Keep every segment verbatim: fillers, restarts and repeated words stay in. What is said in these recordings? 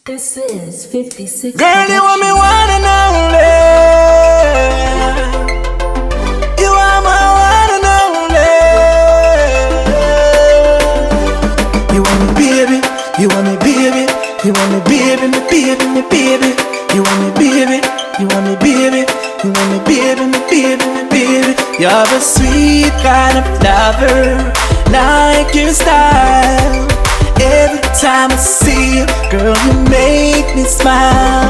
This is fifty-six. Girl, you want me one and only. You are my one and only. You want me baby, you want me baby, you want me baby, me baby, me baby. You want me baby, you want me baby, you want me baby, me baby, me baby. You're a sweet kind of lover, like your style. Every time I see you, girl, you make me smile.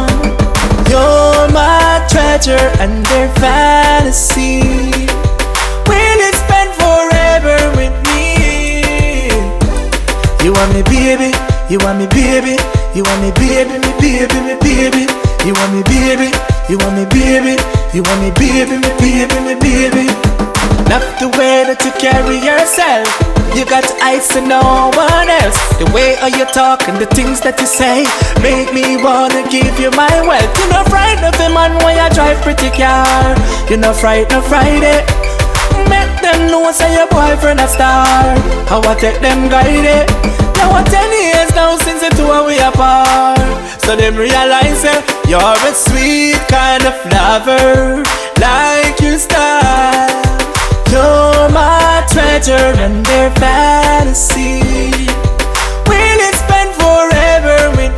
You're my treasure under fantasy. Will you spend forever with me? You want me baby, you want me baby, you want me baby, me baby, me baby. You want me baby, you want me baby, you want me baby, me baby, me baby. Love the way that you carry yourself. You got eyes to no one else. The way how you talk and the things that you say make me wanna give you my wealth. You're not frightened of a man when you drive pretty car. You're not frightened of Friday. Make them know say your boyfriend a star. How I take them guide it. Now what ten years now since the two are we apart. So them realize that you're a sweet kind of lover, like your style. You're my treasure under fantasy. Will you spend forever with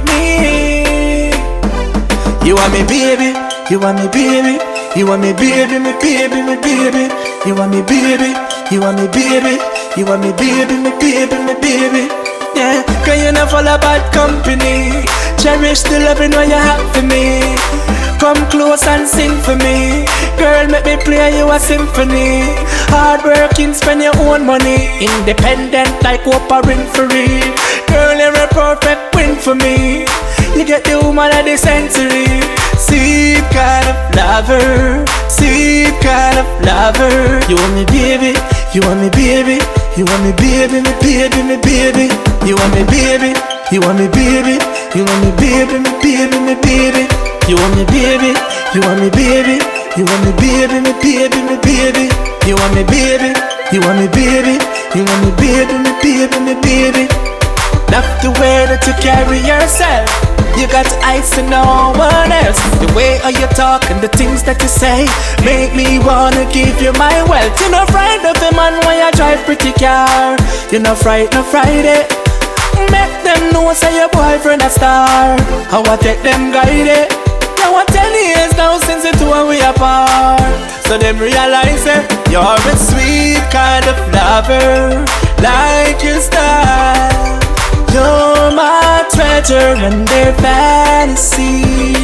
me? You want me baby, you want me baby, you want me baby, me baby, me baby. You want me baby, you want me baby, you want me baby, me baby, me baby. Yeah, cause you not follow bad company. Cherish the loving what you have for me. Come close and sing for me. Girl, make me play you a symphony. Hard working, spend your own money. Independent like Oprah Winfrey. Girl, you're a perfect win for me. You get the woman of the century. Sweet kind of lover, sweet kind of lover. You want me baby, you want me baby, you want me baby, me baby, me baby. You want me baby, you want me baby, you want me baby, me baby, me baby. You want me baby, you want me baby, you want me baby, me baby, me baby. You want me baby, you want me baby, you want me baby, me baby, me baby. Love the way that you carry yourself. You got eyes to no one else. The way how you talk and the things that you say make me wanna give you my wealth. You're not frightened of a man when you drive pretty car. You're not frightened of Friday. Make them know say your boyfriend a star. How I take them guide it. Now what ten years now since the two are we apart. So them realize that you're a sweet kind of lover, like your style. You're my treasure under fantasy.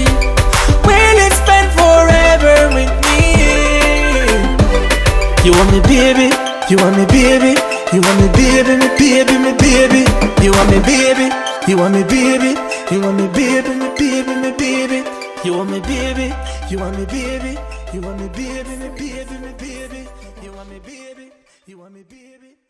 Will you spend forever with me? You want me baby, you want me baby, you want me baby, me baby, me baby. You want me baby, you want me baby, you want me baby, me baby, me baby. You want me baby, you want me baby, you want me baby, me baby, me baby. You want me baby, you want me baby.